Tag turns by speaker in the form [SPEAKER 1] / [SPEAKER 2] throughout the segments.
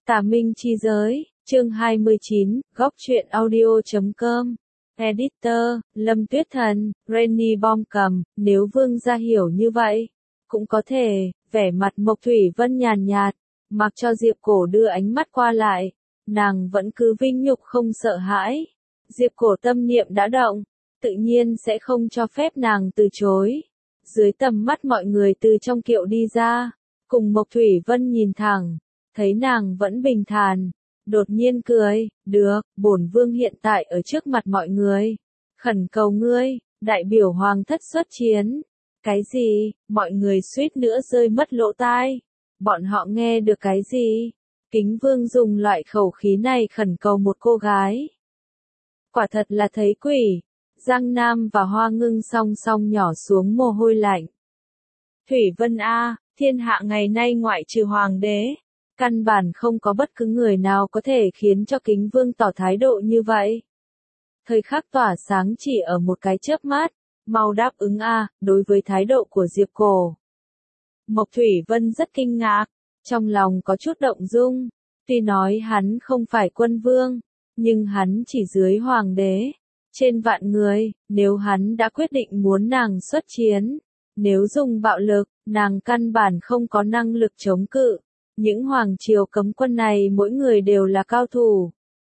[SPEAKER 1] Tà Minh Chi Giới, chương 29, góc truyện audio.com. Editor, Lâm Tuyết Thần, Rainy Bom cầm, nếu Vương gia hiểu như vậy, cũng có thể, vẻ mặt Mộc Thủy Vân nhàn nhạt, mặc cho Diệp Cổ đưa ánh mắt qua lại, nàng vẫn cứ vinh nhục không sợ hãi. Diệp Cổ tâm niệm đã động, tự nhiên sẽ không cho phép nàng từ chối. Dưới tầm mắt mọi người từ trong kiệu đi ra, cùng Mộc Thủy Vân nhìn thẳng, thấy nàng vẫn bình thản, đột nhiên cười, được, bổn vương hiện tại ở trước mặt mọi người, khẩn cầu ngươi, đại biểu hoàng thất xuất chiến. Cái gì? Mọi người suýt nữa rơi mất lỗ tai. Bọn họ nghe được cái gì? Kính vương dùng loại khẩu khí này khẩn cầu một cô gái. Quả thật là thấy quỷ. Giang Nam và Hoa Ngưng song song nhỏ xuống mồ hôi lạnh. Thủy Vân a, thiên hạ ngày nay ngoại trừ hoàng đế, căn bản không có bất cứ người nào có thể khiến cho kính vương tỏ thái độ như vậy. Thời khắc tỏa sáng chỉ ở một cái chớp mắt, mau đáp ứng a, đối với thái độ của Diệp Cổ. Mộc Thủy Vân rất kinh ngạc, trong lòng có chút động dung, tuy nói hắn không phải quân vương, nhưng hắn chỉ dưới hoàng đế, trên vạn người, nếu hắn đã quyết định muốn nàng xuất chiến, nếu dùng bạo lực, nàng căn bản không có năng lực chống cự. Những hoàng triều cấm quân này mỗi người đều là cao thủ.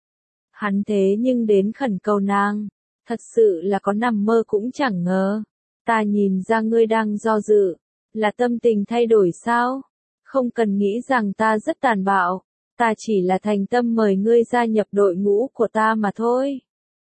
[SPEAKER 1] Hắn thế nhưng đến khẩn cầu nàng, thật sự là có nằm mơ cũng chẳng ngờ. Ta nhìn ra ngươi đang do dự, là tâm tình thay đổi sao? Không cần nghĩ rằng ta rất tàn bạo, ta chỉ là thành tâm mời ngươi gia nhập đội ngũ của ta mà thôi.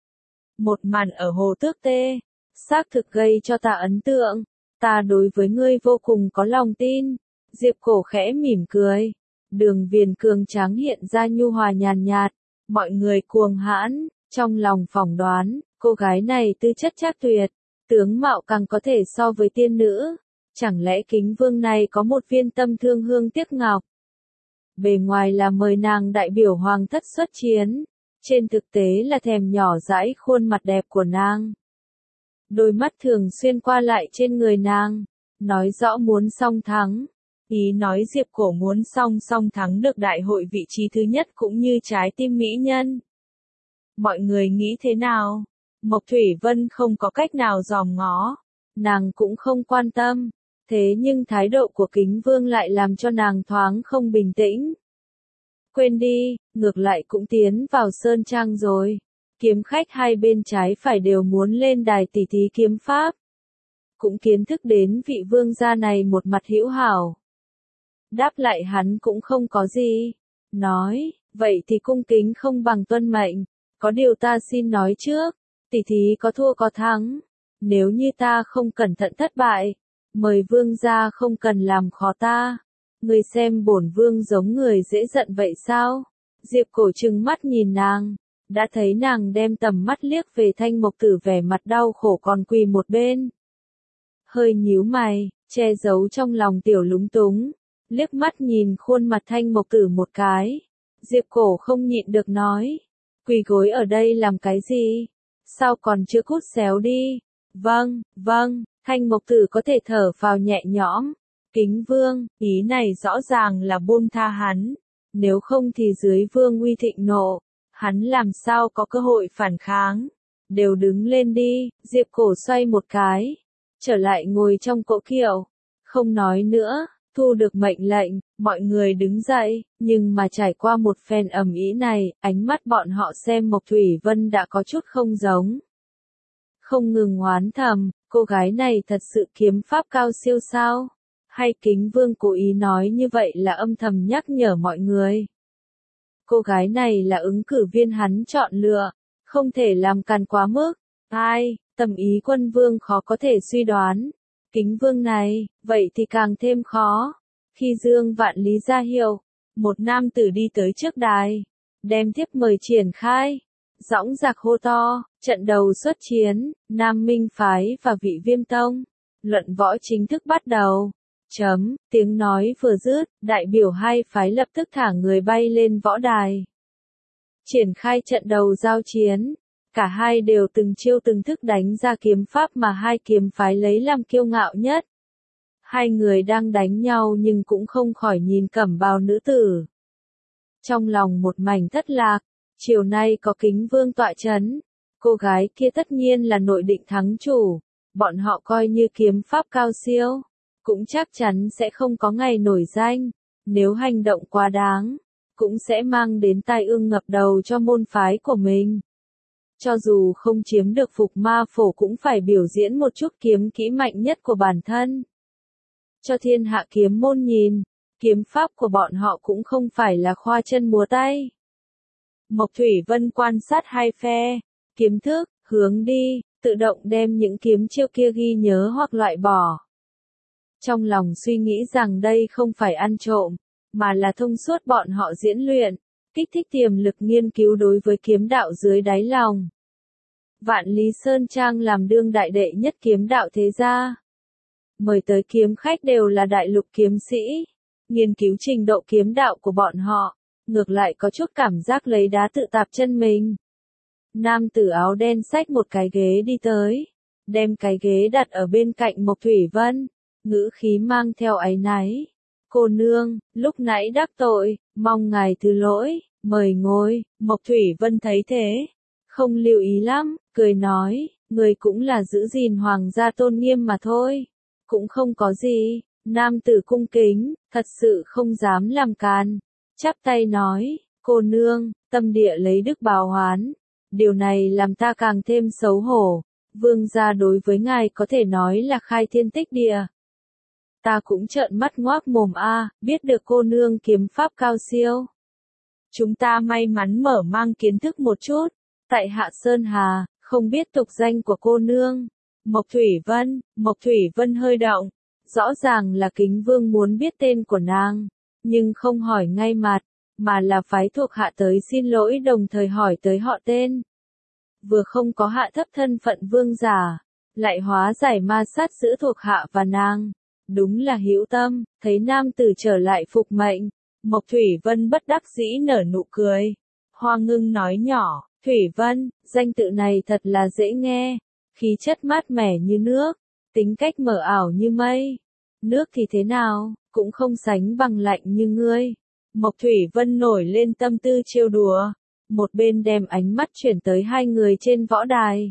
[SPEAKER 1] Một màn ở Hồ Tước Tê, xác thực gây cho ta ấn tượng, ta đối với ngươi vô cùng có lòng tin. Diệp Cổ khẽ mỉm cười, đường viền cường tráng hiện ra nhu hòa nhàn nhạt, mọi người cuồng hãn, trong lòng phỏng đoán, cô gái này tư chất chắc tuyệt, tướng mạo càng có thể so với tiên nữ, chẳng lẽ kính vương này có một viên tâm thương hương tiếc ngọc. Bề ngoài là mời nàng đại biểu hoàng thất xuất chiến, trên thực tế là thèm nhỏ dãi khuôn mặt đẹp của nàng. Đôi mắt thường xuyên qua lại trên người nàng, nói rõ muốn song thắng. Ý nói Diệp Cổ muốn song song thắng được đại hội vị trí thứ nhất cũng như trái tim mỹ nhân. Mọi người nghĩ thế nào? Mộc Thủy Vân không có cách nào dòm ngó, nàng cũng không quan tâm, thế nhưng thái độ của kính vương lại làm cho nàng thoáng không bình tĩnh. Quên đi, ngược lại cũng tiến vào sơn trang rồi. Kiếm khách hai bên trái phải đều muốn lên đài tỉ thí kiếm pháp. Cũng kiến thức đến vị vương gia này một mặt hữu hảo. Đáp lại hắn cũng không có gì. Nói, vậy thì cung kính không bằng tuân mệnh. Có điều ta xin nói trước, tỉ thí có thua có thắng. Nếu như ta không cẩn thận thất bại, mời vương gia không cần làm khó ta. Người xem bổn vương giống người dễ giận vậy sao? Diệp Cổ trừng mắt nhìn nàng, đã thấy nàng đem tầm mắt liếc về Thanh Mộc Tử vẻ mặt đau khổ còn quỳ một bên. Hơi nhíu mày, che giấu trong lòng tiểu lúng túng, liếc mắt nhìn khuôn mặt Thanh Mộc Tử một cái. Diệp Cổ không nhịn được nói, quỳ gối ở đây làm cái gì? Sao còn chưa cút xéo đi? Vâng, Thanh Mộc Tử có thể thở phào nhẹ nhõm. Kính vương, ý này rõ ràng là buông tha hắn, nếu không thì dưới vương uy thịnh nộ, hắn làm sao có cơ hội phản kháng. Đều đứng lên đi. Diệp Cổ xoay một cái, trở lại ngồi trong cỗ kiệu, không nói nữa, thu được mệnh lệnh, mọi người đứng dậy, nhưng mà trải qua một phen ầm ĩ này, ánh mắt bọn họ xem Mộc Thủy Vân đã có chút không giống. Không ngừng oán thầm, cô gái này thật sự kiếm pháp cao siêu sao? Hay kính vương cố ý nói như vậy là âm thầm nhắc nhở mọi người? Cô gái này là ứng cử viên hắn chọn lựa, không thể làm càn quá mức. Ai, tầm ý quân vương khó có thể suy đoán. Kính vương này, vậy thì càng thêm khó. Khi Dương Vạn Lý ra hiệu, một nam tử đi tới trước đài, đem thiếp mời triển khai. Dõng dạc hô to, trận đầu xuất chiến, Nam Minh Phái và Vị Viêm Tông. Luận võ chính thức bắt đầu. Tiếng nói vừa dứt, đại biểu hai phái lập tức thả người bay lên võ đài. Triển khai trận đầu giao chiến, cả hai đều từng chiêu từng thức đánh ra kiếm pháp mà hai kiếm phái lấy làm kiêu ngạo nhất. Hai người đang đánh nhau nhưng cũng không khỏi nhìn cẩm bào nữ tử. Trong lòng một mảnh thất lạc, chiều nay có Kính Vương tọa chấn, cô gái kia tất nhiên là nội định thắng chủ, bọn họ coi như kiếm pháp cao siêu, cũng chắc chắn sẽ không có ngày nổi danh, nếu hành động quá đáng, cũng sẽ mang đến tai ương ngập đầu cho môn phái của mình. Cho dù không chiếm được phục ma phổ cũng phải biểu diễn một chút kiếm kỹ mạnh nhất của bản thân. Cho thiên hạ kiếm môn nhìn, kiếm pháp của bọn họ cũng không phải là khoa chân múa tay. Mộc Thủy Vân quan sát hai phe, kiếm thức, hướng đi, tự động đem những kiếm chiêu kia ghi nhớ hoặc loại bỏ. Trong lòng suy nghĩ rằng đây không phải ăn trộm, mà là thông suốt bọn họ diễn luyện, kích thích tiềm lực nghiên cứu đối với kiếm đạo dưới đáy lòng. Vạn Lý Sơn Trang làm đương đại đệ nhất kiếm đạo thế gia. Mời tới kiếm khách đều là đại lục kiếm sĩ, nghiên cứu trình độ kiếm đạo của bọn họ, ngược lại có chút cảm giác lấy đá tự tạp chân mình. Nam tử áo đen xách một cái ghế đi tới, đem cái ghế đặt ở bên cạnh Mộc Thủy Vân, ngữ khí mang theo áy náy. Cô nương, lúc nãy đắc tội, mong ngài thứ lỗi, mời ngồi. Mộc Thủy Vân thấy thế, không lưu ý lắm, cười nói, người cũng là giữ gìn hoàng gia tôn nghiêm mà thôi, cũng không có gì. Nam tử cung kính, thật sự không dám làm càn, chắp tay nói, cô nương, tâm địa lấy đức báo oán, điều này làm ta càng thêm xấu hổ, vương gia đối với ngài có thể nói là khai thiên tích địa. Ta cũng trợn mắt ngoác mồm biết được cô nương kiếm pháp cao siêu. Chúng ta may mắn mở mang kiến thức một chút, tại Hạ Sơn Hà, không biết tục danh của cô nương. Mộc Thủy Vân hơi động, rõ ràng là Kính Vương muốn biết tên của nàng, nhưng không hỏi ngay mặt, mà là phái thuộc hạ tới xin lỗi đồng thời hỏi tới họ tên. Vừa không có hạ thấp thân phận vương giả, lại hóa giải ma sát giữa thuộc hạ và nàng. Đúng là hữu tâm, thấy nam tử trở lại phục mệnh, Mộc Thủy Vân bất đắc dĩ nở nụ cười. Hoa Ngưng nói nhỏ, Thủy Vân, danh tự này thật là dễ nghe, khí chất mát mẻ như nước, tính cách mờ ảo như mây. Nước thì thế nào, cũng không sánh bằng lạnh như ngươi. Mộc Thủy Vân nổi lên tâm tư trêu đùa, một bên đem ánh mắt chuyển tới hai người trên võ đài.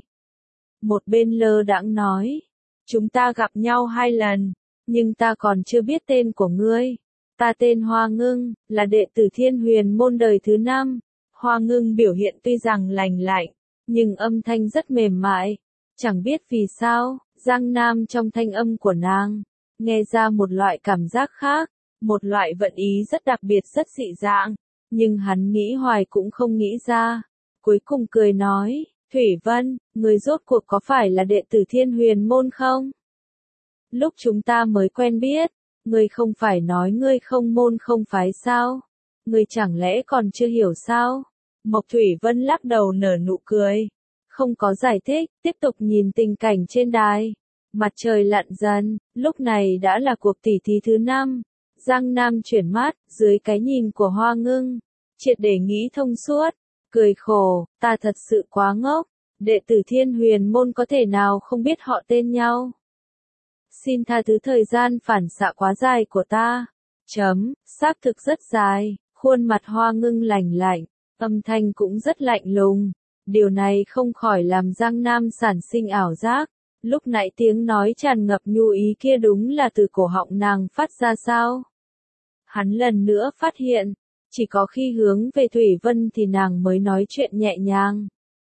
[SPEAKER 1] Một bên lơ đãng nói, chúng ta gặp nhau 2 lần, nhưng ta còn chưa biết tên của ngươi. Ta tên Hoa Ngưng, là đệ tử Thiên Huyền môn đời thứ 5. Hoa Ngưng biểu hiện tuy rằng lành lạnh, nhưng âm thanh rất mềm mại. Chẳng biết vì sao, Giang Nam trong thanh âm của nàng, nghe ra một loại cảm giác khác, một loại vận ý rất đặc biệt rất dị dạng, nhưng hắn nghĩ hoài cũng không nghĩ ra. Cuối cùng cười nói, Thủy Vân, người rốt cuộc có phải là đệ tử Thiên Huyền môn không? Lúc chúng ta mới quen biết, ngươi không phải nói ngươi không môn không phái sao? Ngươi chẳng lẽ còn chưa hiểu sao? Mộc Thủy Vân lắc đầu nở nụ cười, không có giải thích, tiếp tục nhìn tình cảnh trên đài. Mặt trời lặn dần, lúc này đã là cuộc tỉ thí thứ 5. Giang Nam chuyển mắt, dưới cái nhìn của Hoa Ngưng, triệt để nghĩ thông suốt, cười khổ, ta thật sự quá ngốc, đệ tử Thiên Huyền môn có thể nào không biết họ tên nhau. Xin tha thứ thời gian phản xạ quá dài của ta. Xác thực rất dài, khuôn mặt Hoa Ngưng lạnh lạnh, âm thanh cũng rất lạnh lùng. Điều này không khỏi làm Giang Nam sản sinh ảo giác. Lúc nãy tiếng nói tràn ngập nhu ý kia đúng là từ cổ họng nàng phát ra sao? Hắn lần nữa phát hiện, chỉ có khi hướng về Thủy Vân thì nàng mới nói chuyện nhẹ nhàng.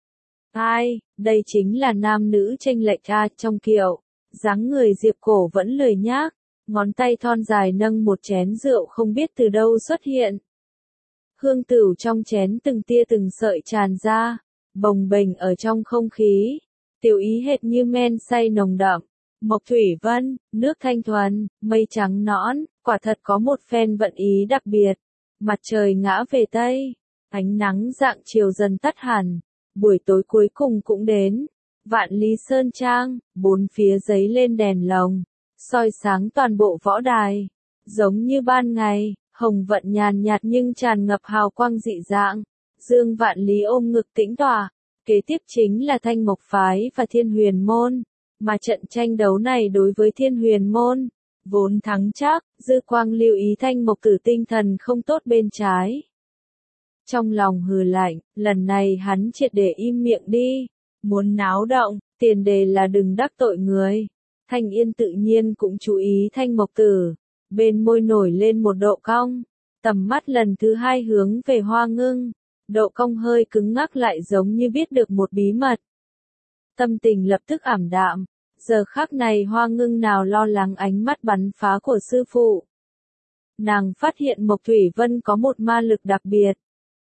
[SPEAKER 1] Đây chính là nam nữ chênh lệch trong kiệu. Dáng người Diệp Cổ vẫn lười nhác, ngón tay thon dài nâng một chén rượu không biết từ đâu xuất hiện. Hương tửu trong chén từng tia từng sợi tràn ra, bồng bềnh ở trong không khí, tiểu ý hệt như men say nồng đậm. Mộc Thủy Vân, nước thanh thuần, mây trắng nõn, quả thật có một phen vận ý đặc biệt. Mặt trời ngã về Tây, ánh nắng rạng chiều dần tắt hẳn, buổi tối cuối cùng cũng đến. Vạn Lý Sơn Trang, bốn phía giấy lên đèn lồng, soi sáng toàn bộ võ đài. Giống như ban ngày, hồng vận nhàn nhạt nhưng tràn ngập hào quang dị dạng. Dương Vạn Lý ôm ngực tĩnh tọa, kế tiếp chính là Thanh Mộc Phái và Thiên Huyền Môn. Mà trận tranh đấu này đối với Thiên Huyền Môn, vốn thắng chắc, dư quang lưu ý Thanh Mộc Tử tinh thần không tốt bên trái. Trong lòng hừ lạnh, lần này hắn triệt để im miệng đi. Muốn náo động, tiền đề là đừng đắc tội người. Thanh Yên tự nhiên cũng chú ý Thanh Mộc Tử. Bên môi nổi lên một độ cong. Tầm mắt lần thứ hai hướng về Hoa Ngưng. Độ cong hơi cứng ngắc lại giống như biết được một bí mật. Tâm tình lập tức ảm đạm. Giờ khắc này Hoa Ngưng nào lo lắng ánh mắt bắn phá của sư phụ. Nàng phát hiện Mộc Thủy Vân có một ma lực đặc biệt.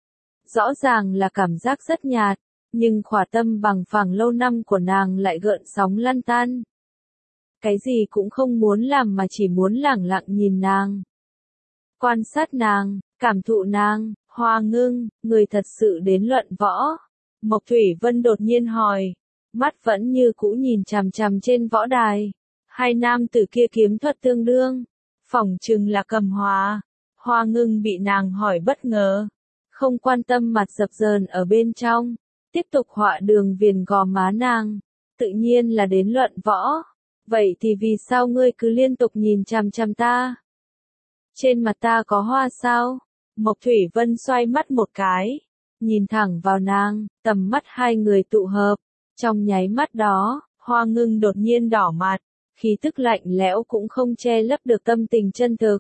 [SPEAKER 1] Rõ ràng là cảm giác rất nhạt, nhưng khỏa tâm bằng phẳng lâu năm của nàng lại gợn sóng lăn tan. Cái gì cũng không muốn làm mà chỉ muốn lẳng lặng nhìn nàng. Quan sát nàng, cảm thụ nàng. Hoa Ngưng, người thật sự đến luận võ. Mộc Thủy Vân đột nhiên hỏi. Mắt vẫn như cũ nhìn chằm chằm trên võ đài. Hai nam tử kia kiếm thuật tương đương. Phỏng chừng là cầm hòa. Hoa Ngưng bị nàng hỏi bất ngờ. Không quan tâm mặt dập dờn ở bên trong. Tiếp tục họa đường viền gò má nàng. Tự nhiên là đến luận võ. Vậy thì vì sao ngươi cứ liên tục nhìn chằm chằm ta? Trên mặt ta có hoa sao? Mộc Thủy Vân xoay mắt một cái. Nhìn thẳng vào nàng, tầm mắt hai người tụ hợp. Trong nháy mắt đó, Hoa Ngưng đột nhiên đỏ mặt. Khí tức lạnh lẽo cũng không che lấp được tâm tình chân thực.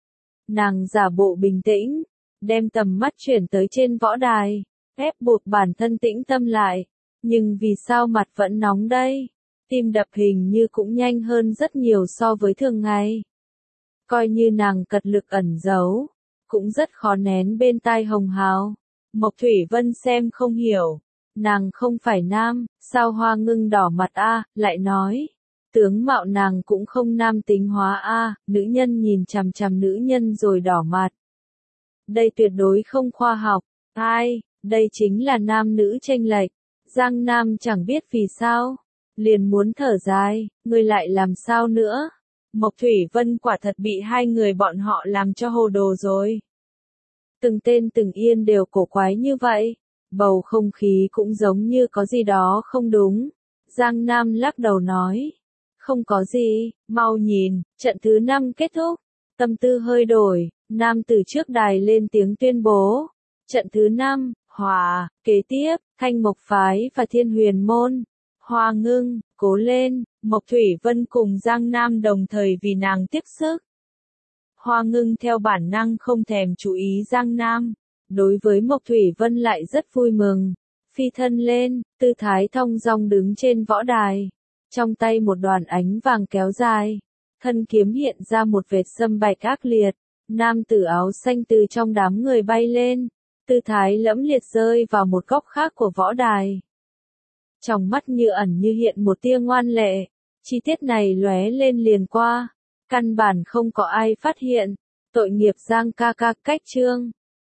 [SPEAKER 1] Nàng giả bộ bình tĩnh, đem tầm mắt chuyển tới trên võ đài, ép buộc bản thân tĩnh tâm lại. Nhưng vì sao mặt vẫn nóng đây? Tim đập hình như cũng nhanh hơn rất nhiều so với thường ngày. Coi như nàng cật lực ẩn giấu, cũng rất khó nén bên tai hồng hào. Mộc Thủy Vân xem không hiểu. Nàng không phải nam, sao Hoa Ngưng đỏ mặt a? Lại nói. Tướng mạo nàng cũng không nam tính hóa a, nữ nhân nhìn chằm chằm nữ nhân rồi đỏ mặt. Đây tuyệt đối không khoa học. Ai, đây chính là nam nữ chênh lệch. Giang Nam chẳng biết vì sao. Liền muốn thở dài, ngươi lại làm sao nữa? Mộc Thủy Vân quả thật bị hai người bọn họ làm cho hồ đồ rồi. Từng tên từng yên đều cổ quái như vậy. Bầu không khí cũng giống như có gì đó không đúng. Giang Nam lắc đầu nói. Không có gì, mau nhìn, trận thứ 5 kết thúc. Tâm tư hơi đổi, nam từ trước đài lên tiếng tuyên bố. Trận thứ 5, hòa, kế tiếp, Thanh Mộc Phái và Thiên Huyền Môn. Hoa Ngưng, cố lên, Mộc Thủy Vân cùng Giang Nam đồng thời vì nàng tiếc sức. Hoa Ngưng theo bản năng không thèm chú ý Giang Nam. Đối với Mộc Thủy Vân lại rất vui mừng. Phi thân lên, tư thái thong dong đứng trên võ đài. Trong tay một đoàn ánh vàng kéo dài. Thân kiếm hiện ra một vệt sâm bạch ác liệt. Nam tử áo xanh từ trong đám người bay lên. Tư thái lẫm liệt rơi vào một góc khác của võ đài. Trong mắt như ẩn như hiện một tia ngoan lệ. Chi tiết này lóe lên liền qua. Căn bản không có ai phát hiện. Tội nghiệp Giang ca ca cách chương.